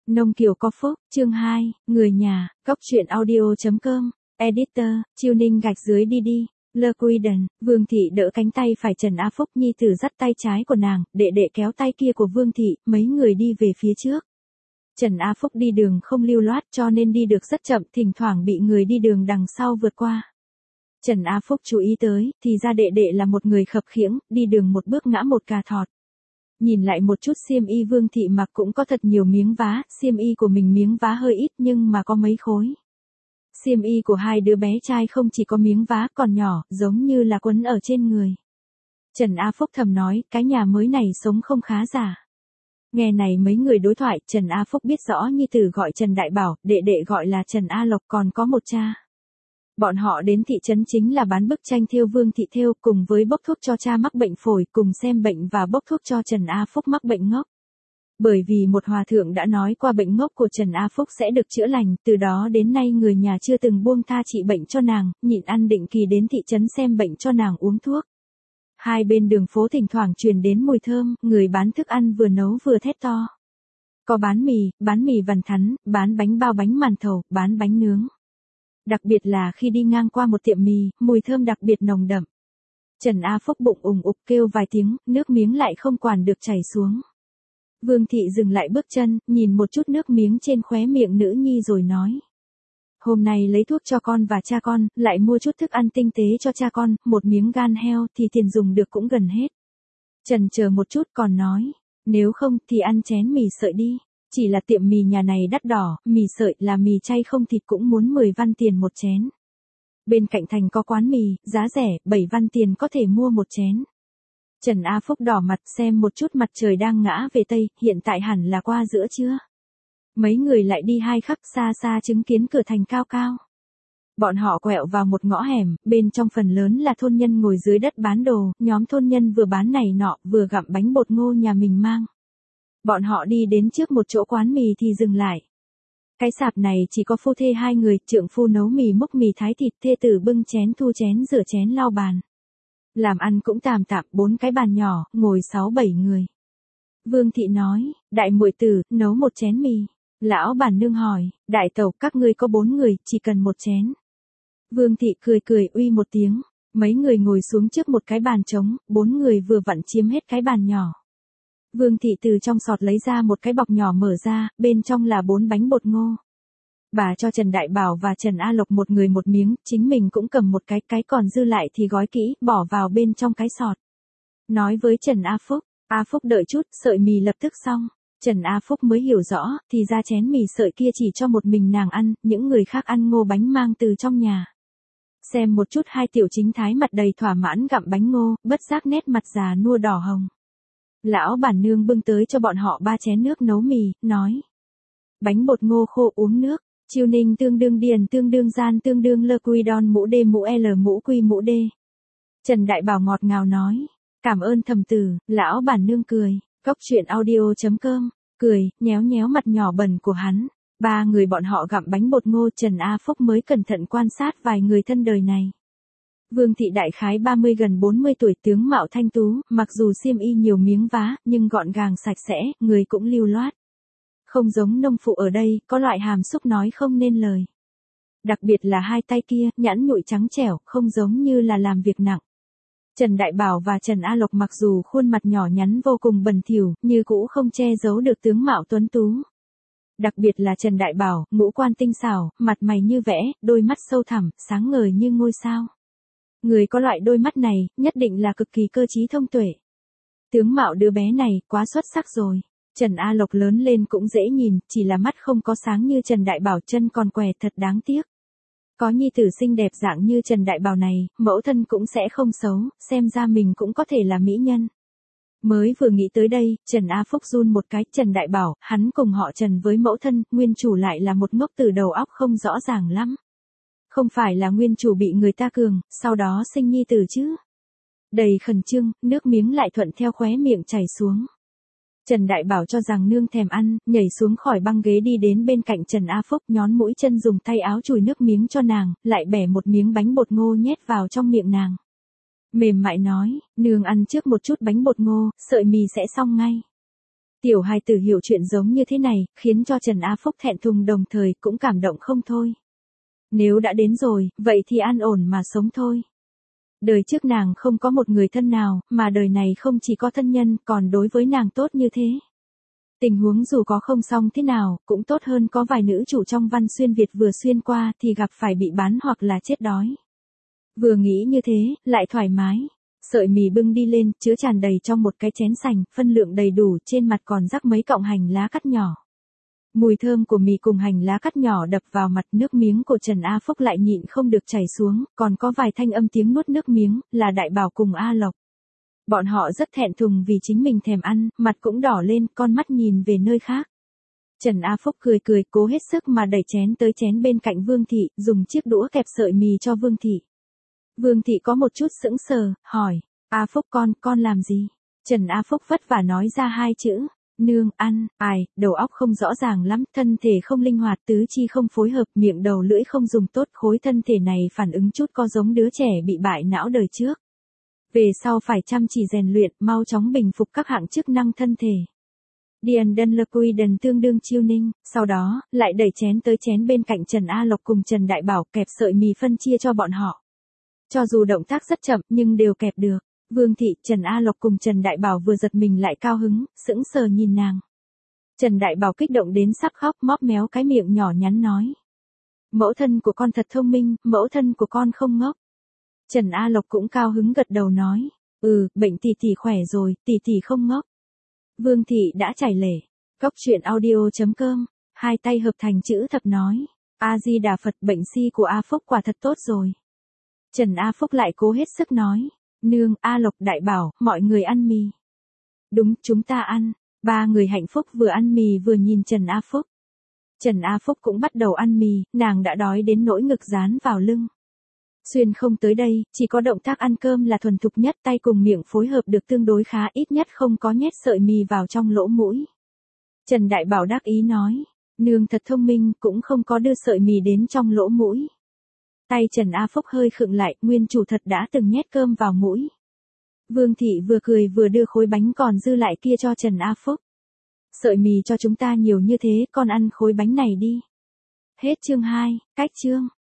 Nông Kiều có phúc, chương 2, người nhà, Cóc truyện audio.com, editor, Tuning gạch dưới đi đi, Le Quiden, Vương Thị đỡ cánh tay phải Trần A Phúc nhi tử dắt tay trái của nàng, đệ đệ kéo tay kia của Vương Thị, mấy người đi về phía trước. Trần A Phúc đi đường không lưu loát cho nên đi được rất chậm, thỉnh thoảng bị người đi đường đằng sau vượt qua. Trần A Phúc chú ý tới, thì ra đệ đệ là một người khập khiễng, đi đường một bước ngã một cà thọt. Nhìn lại một chút xiêm y Vương Thị mặc cũng có thật nhiều miếng vá, xiêm y của mình miếng vá hơi ít nhưng mà có mấy khối. Xiêm y của hai đứa bé trai không chỉ có miếng vá còn nhỏ, giống như là quấn ở trên người. Trần A Phúc thầm nói, cái nhà mới này sống không khá giả. Nghe này mấy người đối thoại, Trần A Phúc biết rõ nhi tử gọi Trần Đại Bảo, đệ đệ gọi là Trần A Lộc, còn có một cha. Bọn họ đến thị trấn chính là bán bức tranh thêu Vương Thị thêu, cùng với bốc thuốc cho cha mắc bệnh phổi, cùng xem bệnh và bốc thuốc cho Trần A Phúc mắc bệnh ngốc. Bởi vì một hòa thượng đã nói qua bệnh ngốc của Trần A Phúc sẽ được chữa lành, từ đó đến nay người nhà chưa từng buông tha trị bệnh cho nàng, nhịn ăn định kỳ đến thị trấn xem bệnh cho nàng uống thuốc. Hai bên đường phố thỉnh thoảng truyền đến mùi thơm, người bán thức ăn vừa nấu vừa thét to. Có bán mì vằn thắn, bán bánh bao bánh màn thầu, bán bánh nướng. Đặc biệt là khi đi ngang qua một tiệm mì, mùi thơm đặc biệt nồng đậm. Trần A Phúc bụng ùng ục kêu vài tiếng, nước miếng lại không quản được chảy xuống. Vương Thị dừng lại bước chân, nhìn một chút nước miếng trên khóe miệng nữ nhi rồi nói. Hôm nay lấy thuốc cho con và cha con, lại mua chút thức ăn tinh tế cho cha con, một miếng gan heo thì tiền dùng được cũng gần hết. Trần chờ một chút còn nói, nếu không thì ăn chén mì sợi đi. Chỉ là tiệm mì nhà này đắt đỏ, mì sợi là mì chay không thịt cũng muốn 10 văn tiền một chén. Bên cạnh thành có quán mì, giá rẻ, 7 văn tiền có thể mua một chén. Trần A Phúc đỏ mặt xem một chút mặt trời đang ngã về Tây, hiện tại hẳn là qua giữa trưa. Mấy người lại đi hai khắc xa xa chứng kiến cửa thành cao cao. Bọn họ quẹo vào một ngõ hẻm, bên trong phần lớn là thôn nhân ngồi dưới đất bán đồ, nhóm thôn nhân vừa bán này nọ, vừa gặm bánh bột ngô nhà mình mang. Bọn họ đi đến trước một chỗ quán mì thì dừng lại. Cái sạp này chỉ có phu thê hai người, trượng phu nấu mì múc mì thái thịt, thê tử bưng chén thu chén rửa chén lau bàn. Làm ăn cũng tạm tạm, 4 cái bàn nhỏ, ngồi 6-7 người. Vương Thị nói, đại muội tử, nấu một chén mì. Lão bản nương hỏi, đại tẩu các ngươi có 4 người, chỉ cần một chén. Vương Thị cười uy một tiếng, mấy người ngồi xuống trước một cái bàn trống, 4 người vừa vặn chiếm hết cái bàn nhỏ. Vương Thị từ trong sọt lấy ra một cái bọc nhỏ mở ra, bên trong là 4 bánh bột ngô. Bà cho Trần Đại Bảo và Trần A Lộc một người một miếng, chính mình cũng cầm một cái còn dư lại thì gói kỹ, bỏ vào bên trong cái sọt. Nói với Trần A Phúc đợi chút, sợi mì lập tức xong. Trần A Phúc mới hiểu rõ, thì ra chén mì sợi kia chỉ cho một mình nàng ăn, những người khác ăn ngô bánh mang từ trong nhà. Xem một chút hai tiểu chính thái mặt đầy thỏa mãn gặm bánh ngô, bất giác nét mặt già nua đỏ hồng. Lão bản nương bưng tới cho bọn họ 3 chén nước nấu mì, nói. Bánh bột ngô khô uống nước, chiêu ninh tương đương điền tương đương gian tương đương lơ quy đon mũ đê mũ L mũ quy mũ đê. Trần Đại Bảo ngọt ngào nói. Cảm ơn thầm tử, lão bản nương cười. Cóc truyện audio.com, cười, nhéo nhéo mặt nhỏ bẩn của hắn. 3 người bọn họ gặm bánh bột ngô, Trần A Phúc mới cẩn thận quan sát vài người thân đời này. Vương Thị đại khái 30 gần 40 tuổi, tướng mạo thanh tú, mặc dù xiêm y nhiều miếng vá, nhưng gọn gàng sạch sẽ, người cũng lưu loát. Không giống nông phụ ở đây, có loại hàm xúc nói không nên lời. Đặc biệt là hai tay kia, nhẵn nhụi trắng trẻo, không giống như là làm việc nặng. Trần Đại Bảo và Trần A Lộc mặc dù khuôn mặt nhỏ nhắn vô cùng bẩn thỉu, như cũ không che giấu được tướng mạo tuấn tú. Đặc biệt là Trần Đại Bảo, ngũ quan tinh xảo, mặt mày như vẽ, đôi mắt sâu thẳm, sáng ngời như ngôi sao. Người có loại đôi mắt này, nhất định là cực kỳ cơ trí thông tuệ. Tướng mạo đứa bé này, quá xuất sắc rồi. Trần A Lộc lớn lên cũng dễ nhìn, chỉ là mắt không có sáng như Trần Đại Bảo, chân còn què, thật đáng tiếc. Có nhi tử xinh đẹp dạng như Trần Đại Bảo này, mẫu thân cũng sẽ không xấu, xem ra mình cũng có thể là mỹ nhân. Mới vừa nghĩ tới đây, Trần A Phúc run một cái, Trần Đại Bảo, hắn cùng họ Trần với mẫu thân, nguyên chủ lại là một ngốc từ đầu óc không rõ ràng lắm. Không phải là nguyên chủ bị người ta cường, sau đó sinh nhi tử chứ. Đầy khẩn trương, nước miếng lại thuận theo khóe miệng chảy xuống. Trần Đại Bảo cho rằng nương thèm ăn, nhảy xuống khỏi băng ghế đi đến bên cạnh Trần A Phúc, nhón mũi chân dùng tay áo chùi nước miếng cho nàng, lại bẻ một miếng bánh bột ngô nhét vào trong miệng nàng. Mềm mại nói, nương ăn trước một chút bánh bột ngô, sợi mì sẽ xong ngay. Tiểu hài tử hiểu chuyện giống như thế này, khiến cho Trần A Phúc thẹn thùng đồng thời cũng cảm động không thôi. Nếu đã đến rồi, vậy thì an ổn mà sống thôi. Đời trước nàng không có một người thân nào, mà đời này không chỉ có thân nhân, còn đối với nàng tốt như thế. Tình huống dù có không xong thế nào, cũng tốt hơn có vài nữ chủ trong văn xuyên Việt vừa xuyên qua thì gặp phải bị bán hoặc là chết đói. Vừa nghĩ như thế, lại thoải mái. Sợi mì bưng đi lên, chứa tràn đầy trong một cái chén sành, phân lượng đầy đủ, trên mặt còn rắc mấy cọng hành lá cắt nhỏ. Mùi thơm của mì cùng hành lá cắt nhỏ đập vào mặt, nước miếng của Trần A Phúc lại nhịn không được chảy xuống, còn có vài thanh âm tiếng nuốt nước miếng, là Đại Bảo cùng A Lộc. Bọn họ rất thẹn thùng vì chính mình thèm ăn, mặt cũng đỏ lên, con mắt nhìn về nơi khác. Trần A Phúc cười cười, cố hết sức mà đẩy chén tới chén bên cạnh Vương Thị, dùng chiếc đũa kẹp sợi mì cho Vương Thị. Vương Thị có một chút sững sờ, hỏi, A Phúc con làm gì? Trần A Phúc vất vả nói ra hai chữ, nương, ăn, đầu óc không rõ ràng lắm, thân thể không linh hoạt, tứ chi không phối hợp, miệng đầu lưỡi không dùng tốt, khối thân thể này phản ứng chút có giống đứa trẻ bị bại não đời trước. Về sau phải chăm chỉ rèn luyện, mau chóng bình phục các hạng chức năng thân thể. Điền Đân Lơ Quy Đần tương đương chiêu ninh, sau đó, lại đẩy chén tới chén bên cạnh Trần A Lộc cùng Trần Đại Bảo, kẹp sợi mì phân chia cho bọn họ. Cho dù động tác rất chậm, nhưng đều kẹp được. Vương Thị, Trần A Lộc cùng Trần Đại Bảo vừa giật mình lại cao hứng, sững sờ nhìn nàng. Trần Đại Bảo kích động đến sắp khóc, móp méo cái miệng nhỏ nhắn nói. Mẫu thân của con thật thông minh, mẫu thân của con không ngốc. Trần A Lộc cũng cao hứng gật đầu nói. Bệnh tỷ tỷ khỏe rồi, tỷ tỷ không ngốc. Vương Thị đã chảy lệ. Cóc truyện audio.com, hai tay hợp thành chữ thập nói. A Di Đà Phật, bệnh si của A Phúc quả thật tốt rồi. Trần A Phúc lại cố hết sức nói. Nương, A Lộc, Đại Bảo, mọi người ăn mì. Đúng, chúng ta ăn. Ba người hạnh phúc vừa ăn mì vừa nhìn Trần A Phúc. Trần A Phúc cũng bắt đầu ăn mì, nàng đã đói đến nỗi ngực dán vào lưng. Xuyên không tới đây, chỉ có động tác ăn cơm là thuần thục nhất, tay cùng miệng phối hợp được tương đối khá, ít nhất không có nhét sợi mì vào trong lỗ mũi. Trần Đại Bảo đắc ý nói, nương thật thông minh, cũng không có đưa sợi mì đến trong lỗ mũi. Tay Trần A Phúc hơi khựng lại, nguyên chủ thật đã từng nhét cơm vào mũi. Vương Thị vừa cười vừa đưa khối bánh còn dư lại kia cho Trần A Phúc. Sợi mì cho chúng ta nhiều như thế, con ăn khối bánh này đi. Hết chương 2, cách chương.